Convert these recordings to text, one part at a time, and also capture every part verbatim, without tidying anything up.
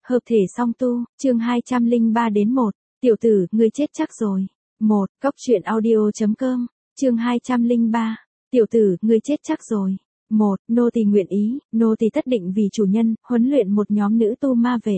Hợp thể song tu, chương hai trăm lẻ ba đến một, tiểu tử, ngươi chết chắc rồi. một, Cóc truyện audio.com, chương hai trăm lẻ ba, tiểu tử, ngươi chết chắc rồi. một, Nô tỳ nguyện ý, nô tỳ tất định vì chủ nhân, huấn luyện một nhóm nữ tu ma vệ.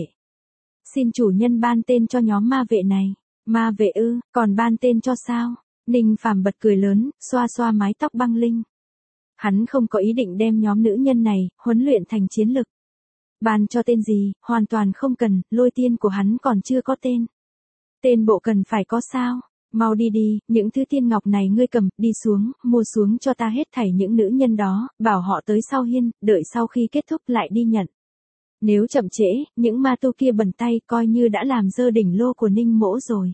Xin chủ nhân ban tên cho nhóm ma vệ này. Ma vệ ư, còn ban tên cho sao? Ninh Phàm bật cười lớn, xoa xoa mái tóc băng linh. Hắn không có ý định đem nhóm nữ nhân này, huấn luyện thành chiến lực. Ban cho tên gì, hoàn toàn không cần, lôi tiên của hắn còn chưa có tên. Tên bộ cần phải có sao? Mau đi đi, những thứ tiên ngọc này ngươi cầm, đi xuống, mua xuống cho ta hết thảy những nữ nhân đó, bảo họ tới sau hiên, đợi sau khi kết thúc lại đi nhận. Nếu chậm trễ, những ma tu kia bẩn tay coi như đã làm dơ đỉnh lô của Ninh Mỗ rồi.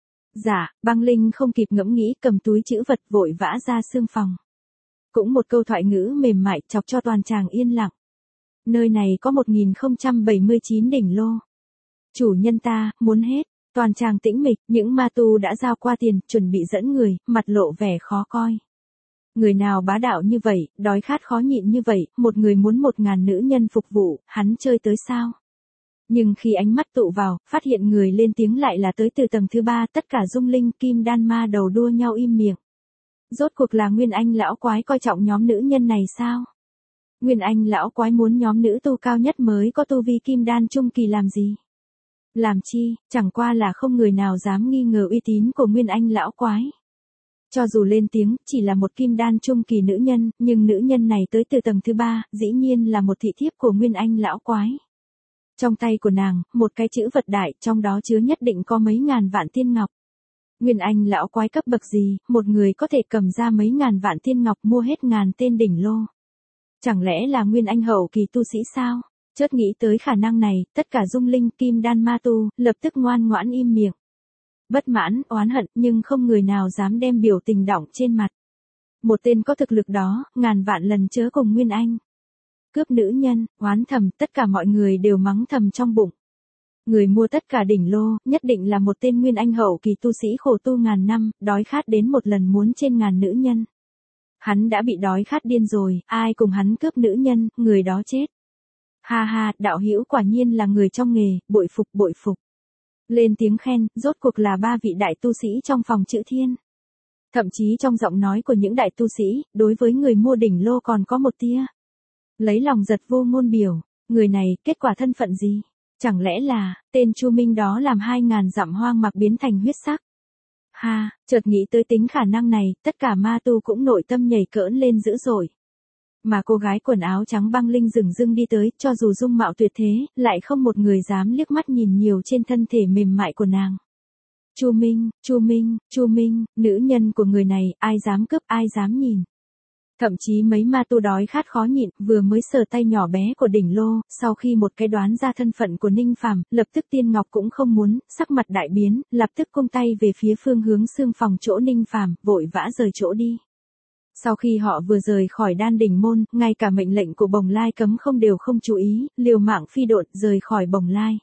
Dạ, băng linh không kịp ngẫm nghĩ cầm túi chữ vật vội vã ra xương phòng. Cũng một câu thoại ngữ mềm mại chọc cho toàn tràng yên lặng. Nơi này có một nghìn không trăm bảy mươi chín đỉnh lô. Chủ nhân ta, muốn hết. Toàn tràng tĩnh mịch, những ma tu đã giao qua tiền, chuẩn bị dẫn người, mặt lộ vẻ khó coi. Người nào bá đạo như vậy, đói khát khó nhịn như vậy, một người muốn một ngàn nữ nhân phục vụ, hắn chơi tới sao? Nhưng khi ánh mắt tụ vào, phát hiện người lên tiếng lại là tới từ tầng thứ ba, tất cả dung linh kim đan ma đầu đua nhau im miệng. Rốt cuộc là Nguyên Anh lão quái coi trọng nhóm nữ nhân này sao? Nguyên Anh lão quái muốn nhóm nữ tu cao nhất mới có tu vi kim đan trung kỳ làm gì? Làm chi, chẳng qua là không người nào dám nghi ngờ uy tín của Nguyên Anh lão quái. Cho dù lên tiếng, chỉ là một kim đan trung kỳ nữ nhân, nhưng nữ nhân này tới từ tầng thứ ba, dĩ nhiên là một thị thiếp của Nguyên Anh lão quái. Trong tay của nàng, một cái chữ vật đại, trong đó chứa nhất định có mấy ngàn vạn tiên ngọc. Nguyên Anh lão quái cấp bậc gì, một người có thể cầm ra mấy ngàn vạn tiên ngọc mua hết ngàn tên đỉnh lô. Chẳng lẽ là Nguyên Anh hậu kỳ tu sĩ sao? Chợt nghĩ tới khả năng này, tất cả dung linh kim đan ma tu, lập tức ngoan ngoãn im miệng. Bất mãn, oán hận, nhưng không người nào dám đem biểu tình đọng trên mặt. Một tên có thực lực đó, ngàn vạn lần chớ cùng Nguyên Anh. Cướp nữ nhân, oán thầm, tất cả mọi người đều mắng thầm trong bụng. Người mua tất cả đỉnh lô, nhất định là một tên Nguyên Anh hậu kỳ tu sĩ khổ tu ngàn năm, đói khát đến một lần muốn trên ngàn nữ nhân. Hắn đã bị đói khát điên rồi, ai cùng hắn cướp nữ nhân, người đó chết. Ha ha, đạo hữu quả nhiên là người trong nghề, bội phục bội phục. Lên tiếng khen, rốt cuộc là ba vị đại tu sĩ trong phòng chữ thiên. Thậm chí trong giọng nói của những đại tu sĩ, đối với người mua đỉnh lô còn có một tia. Lấy lòng giật vô ngôn biểu, người này, kết quả thân phận gì? Chẳng lẽ là, tên Chu Minh đó làm hai ngàn dặm hoang mạc biến thành huyết sắc? Ha, chợt nghĩ tới tính khả năng này, tất cả ma tu cũng nội tâm nhảy cỡn lên dữ dội. Mà cô gái quần áo trắng băng linh dửng dưng đi tới, cho dù dung mạo tuyệt thế, lại không một người dám liếc mắt nhìn nhiều trên thân thể mềm mại của nàng. Chu Minh, Chu Minh, Chu Minh, nữ nhân của người này, ai dám cướp, ai dám nhìn. Thậm chí mấy ma tu đói khát khó nhịn, vừa mới sờ tay nhỏ bé của đỉnh lô, sau khi một cái đoán ra thân phận của Ninh Phàm, lập tức tiên ngọc cũng không muốn, sắc mặt đại biến, lập tức cung tay về phía phương hướng xương phòng chỗ Ninh Phàm, vội vã rời chỗ đi. Sau khi họ vừa rời khỏi đan đỉnh môn, ngay cả mệnh lệnh của Bồng Lai cấm không đều không chú ý, liều mạng phi độn rời khỏi Bồng Lai.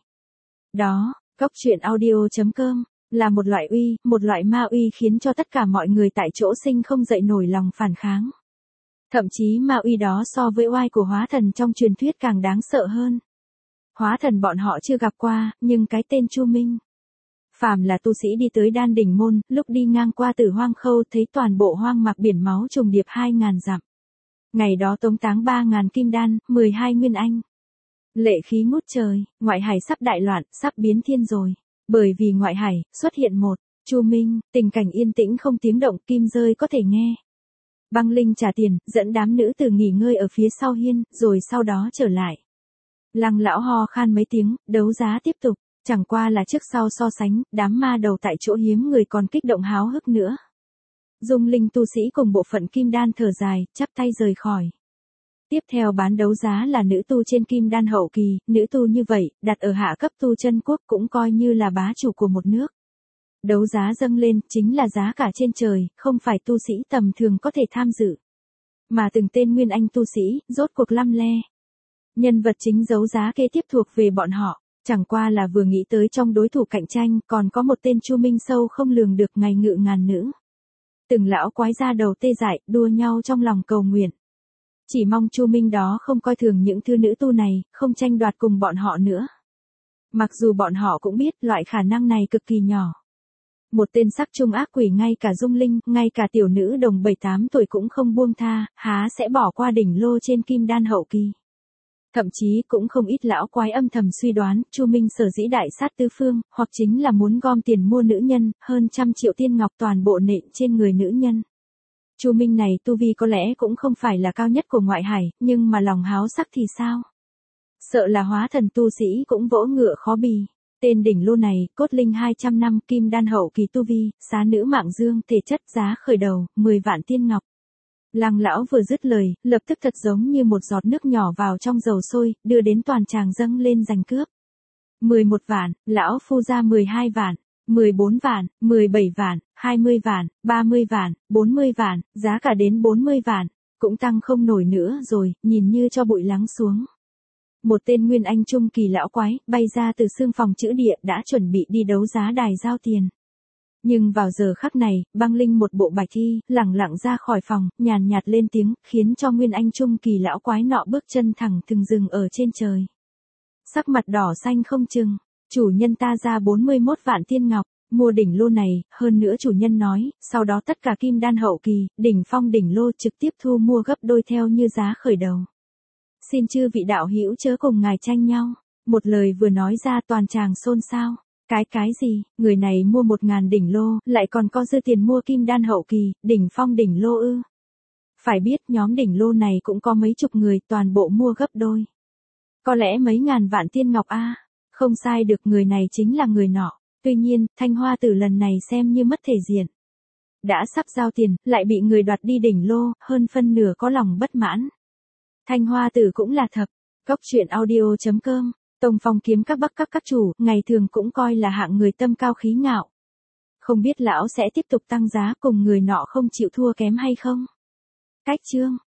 Đó, Cóc truyện audio.com, là một loại uy, một loại ma uy khiến cho tất cả mọi người tại chỗ sinh không dậy nổi lòng phản kháng. Thậm chí ma uy đó so với oai của hóa thần trong truyền thuyết càng đáng sợ hơn. Hóa thần bọn họ chưa gặp qua, nhưng cái tên Chu Minh. Phàm là tu sĩ đi tới đan đỉnh môn, lúc đi ngang qua Tử Hoang Khâu thấy toàn bộ hoang mạc biển máu trùng điệp hai ngàn dặm. Ngày đó tống táng ba ngàn kim đan, mười hai nguyên anh. Lệ khí ngút trời, ngoại hải sắp đại loạn, sắp biến thiên rồi. Bởi vì ngoại hải, xuất hiện một, Chu Minh, tình cảnh yên tĩnh không tiếng động, kim rơi có thể nghe. Băng linh trả tiền, dẫn đám nữ tử nghỉ ngơi ở phía sau hiên, rồi sau đó trở lại. Lăng lão ho khan mấy tiếng, đấu giá tiếp tục. Chẳng qua là trước sau so sánh, đám ma đầu tại chỗ hiếm người còn kích động háo hức nữa. Dung linh tu sĩ cùng bộ phận kim đan thở dài, chắp tay rời khỏi. Tiếp theo bán đấu giá là nữ tu trên kim đan hậu kỳ, nữ tu như vậy, đặt ở hạ cấp tu chân quốc cũng coi như là bá chủ của một nước. Đấu giá dâng lên, chính là giá cả trên trời, không phải tu sĩ tầm thường có thể tham dự. Mà từng tên Nguyên Anh tu sĩ, rốt cuộc lăm le. Nhân vật chính đấu giá kế tiếp thuộc về bọn họ. Chẳng qua là vừa nghĩ tới trong đối thủ cạnh tranh, còn có một tên Chu Minh sâu không lường được ngày ngự ngàn nữ. Từng lão quái ra đầu tê dại, đua nhau trong lòng cầu nguyện. Chỉ mong Chu Minh đó không coi thường những thư nữ tu này, không tranh đoạt cùng bọn họ nữa. Mặc dù bọn họ cũng biết loại khả năng này cực kỳ nhỏ. Một tên sắc trung ác quỷ ngay cả Dung Linh, ngay cả tiểu nữ đồng bảy tám tuổi cũng không buông tha, há sẽ bỏ qua đỉnh lô trên kim đan hậu kỳ. Thậm chí cũng không ít lão quái âm thầm suy đoán, Chu Minh sở dĩ đại sát tứ phương, hoặc chính là muốn gom tiền mua nữ nhân, hơn trăm triệu tiên ngọc toàn bộ nện trên người nữ nhân. Chu Minh này tu vi có lẽ cũng không phải là cao nhất của ngoại hải, nhưng mà lòng háo sắc thì sao? Sợ là hóa thần tu sĩ cũng vỗ ngựa khó bì. Tên đỉnh lô này, cốt linh hai trăm năm, kim đan hậu kỳ tu vi, xá nữ mạng dương, thể chất giá khởi đầu, mười vạn tiên ngọc. Lăng lão vừa dứt lời, lập tức thật giống như một giọt nước nhỏ vào trong dầu sôi, đưa đến toàn tràng dâng lên giành cướp. mười một vạn, lão phu ra mười hai vạn, mười bốn vạn, mười bảy vạn, hai mươi vạn, ba mươi vạn, bốn mươi vạn, giá cả đến bốn mươi vạn, cũng tăng không nổi nữa rồi, nhìn như cho bụi lắng xuống. Một tên nguyên anh trung kỳ lão quái, bay ra từ xương phòng chữ địa đã chuẩn bị đi đấu giá đài giao tiền. Nhưng vào giờ khắc này, băng linh một bộ bạch thi, lẳng lặng ra khỏi phòng, nhàn nhạt lên tiếng, khiến cho nguyên anh trung kỳ lão quái nọ bước chân thẳng từng dừng ở trên trời. Sắc mặt đỏ xanh không chừng, chủ nhân ta ra bốn mươi mốt vạn tiên ngọc, mua đỉnh lô này, hơn nữa chủ nhân nói, sau đó tất cả kim đan hậu kỳ, đỉnh phong đỉnh lô trực tiếp thu mua gấp đôi theo như giá khởi đầu. Xin chư vị đạo hữu chớ cùng ngài tranh nhau. Một lời vừa nói ra toàn tràng xôn xao. Cái cái gì, người này mua một ngàn đỉnh lô, lại còn có dư tiền mua kim đan hậu kỳ, đỉnh phong đỉnh lô ư. Phải biết nhóm đỉnh lô này cũng có mấy chục người toàn bộ mua gấp đôi. Có lẽ mấy ngàn vạn tiên ngọc a. Không sai được, người này chính là người nọ. Tuy nhiên, Thanh Hoa Tử lần này xem như mất thể diện. Đã sắp giao tiền, lại bị người đoạt đi đỉnh lô, hơn phân nửa có lòng bất mãn. Thanh Hoa Tử cũng là thập, cốc truyện audio chấm com, Tông Phong kiếm các bắc các các chủ, ngày thường cũng coi là hạng người tâm cao khí ngạo. Không biết lão sẽ tiếp tục tăng giá cùng người nọ không chịu thua kém hay không? Cách chương